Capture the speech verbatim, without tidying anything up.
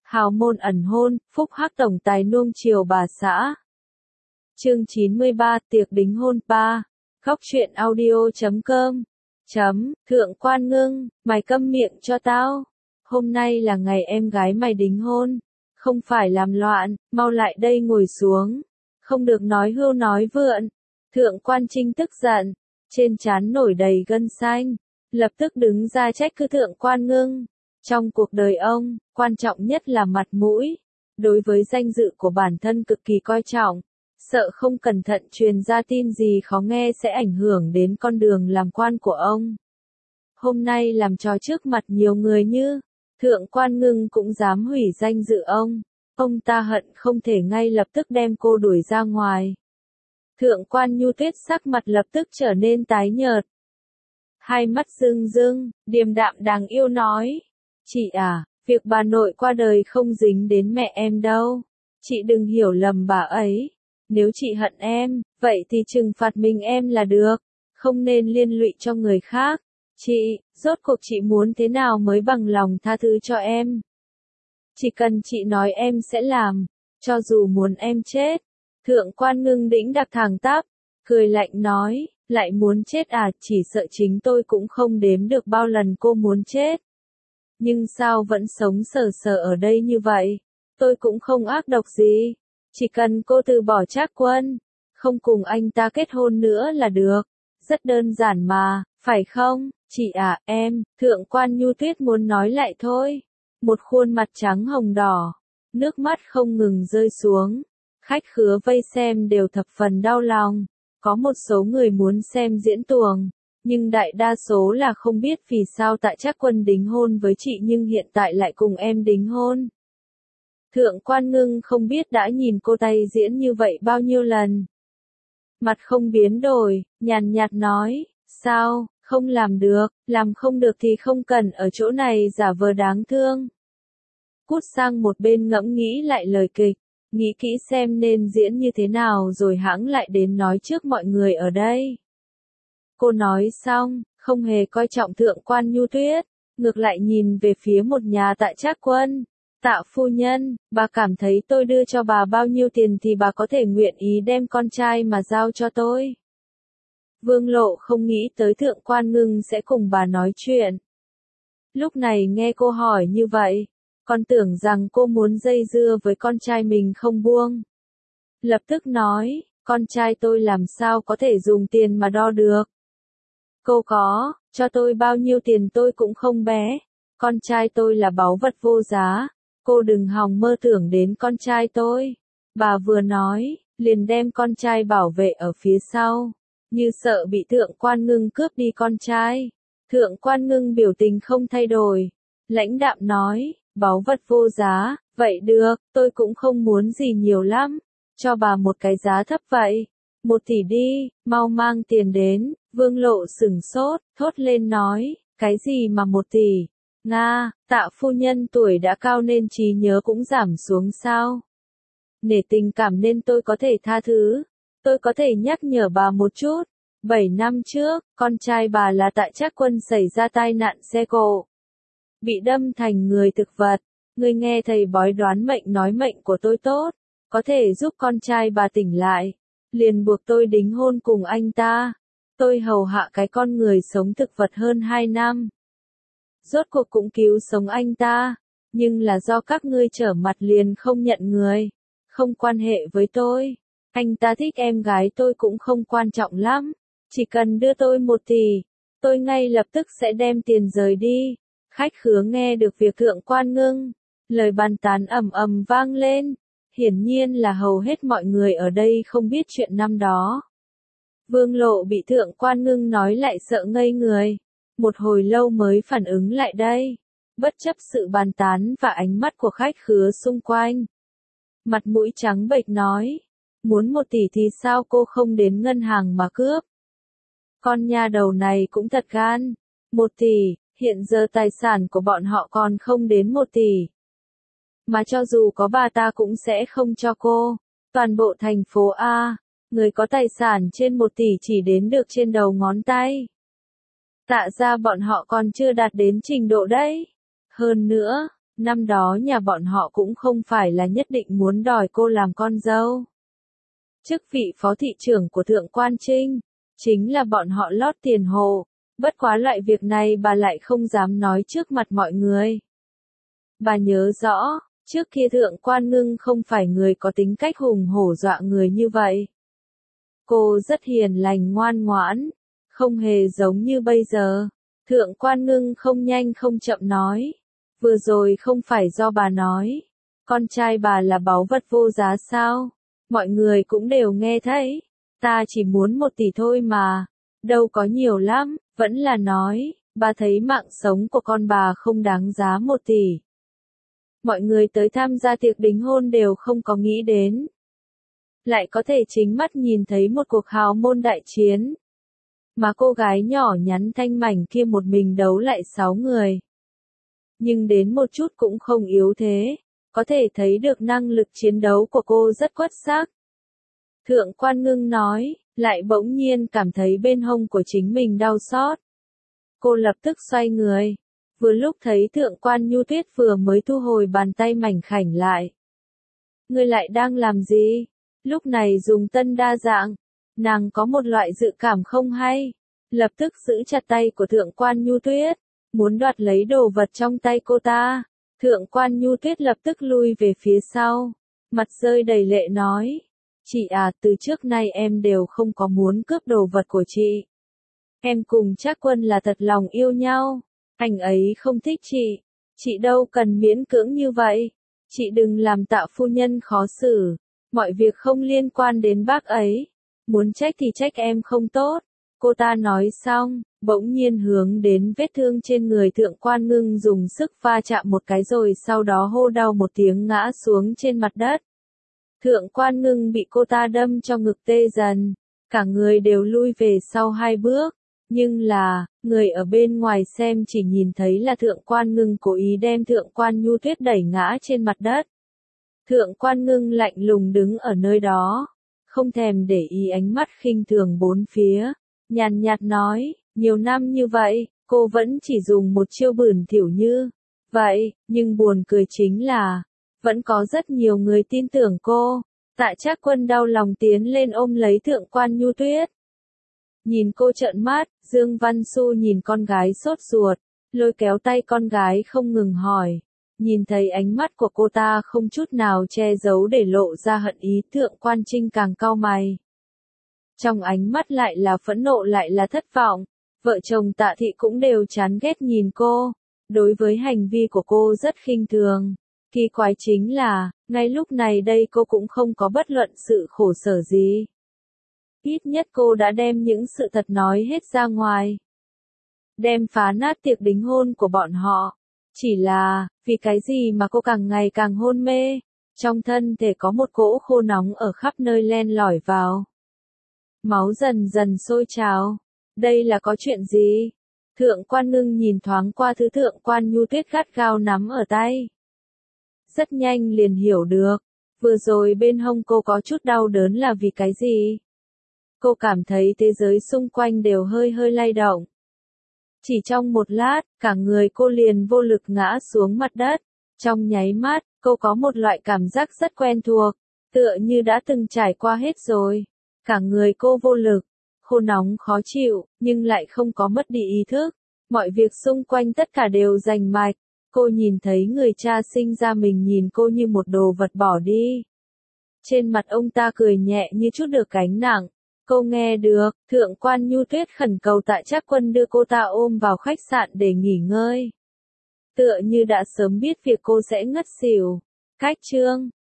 Hào môn ẩn hôn, phúc hắc tổng tài nuông chiều bà xã. Chương chín mươi ba, tiệc đính hôn ba. Góc truyện audio chấm com. Chấm, thượng quan ngưng, mày câm miệng cho tao. Hôm nay là ngày em gái mày đính hôn. Không phải làm loạn, mau lại đây ngồi xuống. Không được nói hưu nói vượn. Thượng quan Trinh tức giận, trên trán nổi đầy gân xanh. Lập tức đứng ra trách cứ thượng quan ngưng. Trong cuộc đời ông, quan trọng nhất là mặt mũi. Đối với danh dự của bản thân cực kỳ coi trọng. Sợ không cẩn thận truyền ra tin gì khó nghe sẽ ảnh hưởng đến con đường làm quan của ông. Hôm nay làm trò trước mặt nhiều người như thượng quan ngưng cũng dám hủy danh dự ông. Ông ta hận không thể ngay lập tức đem cô đuổi ra ngoài. Thượng quan Nhu Tuyết sắc mặt lập tức trở nên tái nhợt. Hai mắt rưng rưng, điềm đạm đáng yêu nói. Chị à, việc bà nội qua đời không dính đến mẹ em đâu. Chị đừng hiểu lầm bà ấy. Nếu chị hận em, vậy thì trừng phạt mình em là được. Không nên liên lụy cho người khác. Chị, rốt cuộc chị muốn thế nào mới bằng lòng tha thứ cho em? Chỉ cần chị nói em sẽ làm. Cho dù muốn em chết. Thượng quan ngưng đĩnh đặt thẳng tắp. Cười lạnh nói, lại muốn chết à, chỉ sợ chính tôi cũng không đếm được bao lần cô muốn chết. Nhưng sao vẫn sống sờ sờ ở đây như vậy? Tôi cũng không ác độc gì. Chỉ cần cô từ bỏ Trác Quân, không cùng anh ta kết hôn nữa là được. Rất đơn giản mà, phải không? Chị à, em, thượng quan Nhu Tuyết muốn nói lại thôi. Một khuôn mặt trắng hồng đỏ, nước mắt không ngừng rơi xuống. Khách khứa vây xem đều thập phần đau lòng. Có một số người muốn xem diễn tuồng. Nhưng đại đa số là không biết vì sao tại Trác Quân đính hôn với chị nhưng hiện tại lại cùng em đính hôn. Thượng quan ngưng không biết đã nhìn cô tay diễn như vậy bao nhiêu lần. Mặt không biến đổi, nhàn nhạt nói, sao, không làm được, làm không được thì không cần ở chỗ này giả vờ đáng thương. Cút sang một bên ngẫm nghĩ lại lời kịch, nghĩ kỹ xem nên diễn như thế nào rồi hãng lại đến nói trước mọi người ở đây. Cô nói xong, không hề coi trọng thượng quan Nhu Tuyết, ngược lại nhìn về phía một nhà tại Trác Quân. Tạ phu nhân, bà cảm thấy tôi đưa cho bà bao nhiêu tiền thì bà có thể nguyện ý đem con trai mà giao cho tôi. Vương Lộ không nghĩ tới thượng quan ngưng sẽ cùng bà nói chuyện. Lúc này nghe cô hỏi như vậy, còn tưởng rằng cô muốn dây dưa với con trai mình không buông. Lập tức nói, con trai tôi làm sao có thể dùng tiền mà đo được. Cô có, cho tôi bao nhiêu tiền tôi cũng không bé. Con trai tôi là báu vật vô giá. Cô đừng hòng mơ tưởng đến con trai tôi. Bà vừa nói, liền đem con trai bảo vệ ở phía sau. Như sợ bị thượng quan ngưng cướp đi con trai. Thượng quan ngưng biểu tình không thay đổi. Lãnh đạm nói, báu vật vô giá, vậy được, tôi cũng không muốn gì nhiều lắm. Cho bà một cái giá thấp vậy. Một tỷ đi, mau mang tiền đến. Vương Lộ sửng sốt, thốt lên nói, cái gì mà một tỷ? Nga, Tạ phu nhân tuổi đã cao nên trí nhớ cũng giảm xuống sao? Nể tình cảm nên tôi có thể tha thứ. Tôi có thể nhắc nhở bà một chút. Bảy năm trước, con trai bà là tại Trác Quân xảy ra tai nạn xe cộ. Bị đâm thành người thực vật. Người nghe thầy bói đoán mệnh nói mệnh của tôi tốt. Có thể giúp con trai bà tỉnh lại. Liền buộc tôi đính hôn cùng anh ta. Tôi hầu hạ cái con người sống thực vật hơn hai năm. Rốt cuộc cũng cứu sống anh ta. Nhưng là do các ngươi trở mặt liền không nhận người. Không quan hệ với tôi. Anh ta thích em gái tôi cũng không quan trọng lắm. Chỉ cần đưa tôi một tỷ. Tôi ngay lập tức sẽ đem tiền rời đi. Khách khứa nghe được việc thượng quan ngưng. Lời bàn tán ầm ầm vang lên. Hiển nhiên là hầu hết mọi người ở đây không biết chuyện năm đó. Vương Lộ bị thượng quan ngưng nói lại sợ ngây người. Một hồi lâu mới phản ứng lại đây. Bất chấp sự bàn tán và ánh mắt của khách khứa xung quanh. Mặt mũi trắng bệch nói. Muốn một tỷ thì sao cô không đến ngân hàng mà cướp? Con nha đầu này cũng thật gan. Một tỷ, hiện giờ tài sản của bọn họ còn không đến một tỷ. Mà cho dù có bà ta cũng sẽ không cho cô. Toàn bộ thành phố A, người có tài sản trên một tỷ chỉ đến được trên đầu ngón tay. Tạ ra bọn họ còn chưa đạt đến trình độ đấy. Hơn nữa, Năm đó nhà bọn họ cũng không phải là nhất định muốn đòi cô làm con dâu. Chức vị phó thị trưởng của Thượng Quan Trinh, chính là bọn họ lót tiền hộ, bất quá loại việc này bà lại không dám nói trước mặt mọi người. Bà nhớ rõ, trước kia Thượng Quan Ngưng không phải người có tính cách hùng hổ dọa người như vậy. Cô rất hiền lành ngoan ngoãn, không hề giống như bây giờ. Thượng Quan Ngưng không nhanh không chậm nói, vừa rồi không phải do bà nói, con trai bà là báu vật vô giá sao? Mọi người cũng đều nghe thấy, ta chỉ muốn một tỷ thôi mà, đâu có nhiều lắm, vẫn là nói, bà thấy mạng sống của con bà không đáng giá một tỷ. Mọi người tới tham gia tiệc đính hôn đều không có nghĩ đến. Lại có thể chính mắt nhìn thấy một cuộc hào môn đại chiến. Mà cô gái nhỏ nhắn thanh mảnh kia một mình đấu lại sáu người. Nhưng đến một chút cũng không yếu thế, có thể thấy được năng lực chiến đấu của cô rất xuất sắc. Thượng Quan Ngưng nói, lại bỗng nhiên cảm thấy bên hông của chính mình đau xót. Cô lập tức xoay người, vừa lúc thấy Thượng Quan Nhu Tuyết vừa mới thu hồi bàn tay mảnh khảnh lại. Ngươi lại đang làm gì? Lúc này dùng tân đa dạng, nàng có một loại dự cảm không hay, lập tức giữ chặt tay của Thượng Quan Nhu Tuyết, muốn đoạt lấy đồ vật trong tay cô ta. Thượng Quan Nhu Tuyết lập tức lui về phía sau, mặt rơi đầy lệ nói, chị à, từ trước nay em đều không có muốn cướp đồ vật của chị. Em cùng Trác Quân là thật lòng yêu nhau, anh ấy không thích chị, chị đâu cần miễn cưỡng như vậy, chị đừng làm Tạ phu nhân khó xử, mọi việc không liên quan đến bác ấy, muốn trách thì trách em không tốt. Cô ta nói xong, bỗng nhiên hướng đến vết thương trên người Thượng Quan Ngưng dùng sức va chạm một cái rồi sau đó hô đau một tiếng ngã xuống trên mặt đất. Thượng Quan Ngưng bị cô ta đâm cho ngực tê dần, cả người đều lui về sau hai bước, nhưng là, người ở bên ngoài xem chỉ nhìn thấy là Thượng Quan Ngưng cố ý đem Thượng Quan Nhu Tuyết đẩy ngã trên mặt đất. Thượng Quan Ngưng lạnh lùng đứng ở nơi đó, không thèm để ý ánh mắt khinh thường bốn phía, nhàn nhạt nói, nhiều năm như vậy, cô vẫn chỉ dùng một chiêu bửn thỉu như vậy, nhưng buồn cười chính là, vẫn có rất nhiều người tin tưởng cô. Tạ Trác Quân đau lòng tiến lên ôm lấy Thượng Quan Nhu Tuyết. Nhìn cô trợn mắt, Dương Văn Xu nhìn con gái sốt ruột, lôi kéo tay con gái không ngừng hỏi. Nhìn thấy ánh mắt của cô ta không chút nào che giấu để lộ ra hận ý, Thượng Quan Trinh càng cau mày. Trong ánh mắt lại là phẫn nộ lại là thất vọng, vợ chồng Tạ Thị cũng đều chán ghét nhìn cô, đối với hành vi của cô rất khinh thường. Kỳ quái chính là, ngay lúc này đây cô cũng không có bất luận sự khổ sở gì. Ít nhất cô đã đem những sự thật nói hết ra ngoài. Đem phá nát tiệc đính hôn của bọn họ. Chỉ là, vì cái gì mà cô càng ngày càng hôn mê, trong thân thể có một cỗ khô nóng ở khắp nơi len lỏi vào. Máu dần dần sôi trào. Đây là có chuyện gì? Thượng Quan Ngưng nhìn thoáng qua thứ Thượng Quan Nhu Tuyết gắt gao nắm ở tay. Rất nhanh liền hiểu được, vừa rồi bên hông cô có chút đau đớn là vì cái gì. Cô cảm thấy thế giới xung quanh đều hơi hơi lay động. Chỉ trong một lát, cả người cô liền vô lực ngã xuống mặt đất. Trong nháy mắt, cô có một loại cảm giác rất quen thuộc, tựa như đã từng trải qua hết rồi. Cả người cô vô lực, khô nóng khó chịu, nhưng lại không có mất đi ý thức. Mọi việc xung quanh tất cả đều rành mạch. Cô nhìn thấy người cha sinh ra mình nhìn cô như một đồ vật bỏ đi. Trên mặt ông ta cười nhẹ như chút được gánh nặng. Cô nghe được, Thượng Quan Nhu Tuyết khẩn cầu Tạ Trác Quân đưa cô ta ôm vào khách sạn để nghỉ ngơi. Tựa như đã sớm biết việc cô sẽ ngất xỉu. Cách chương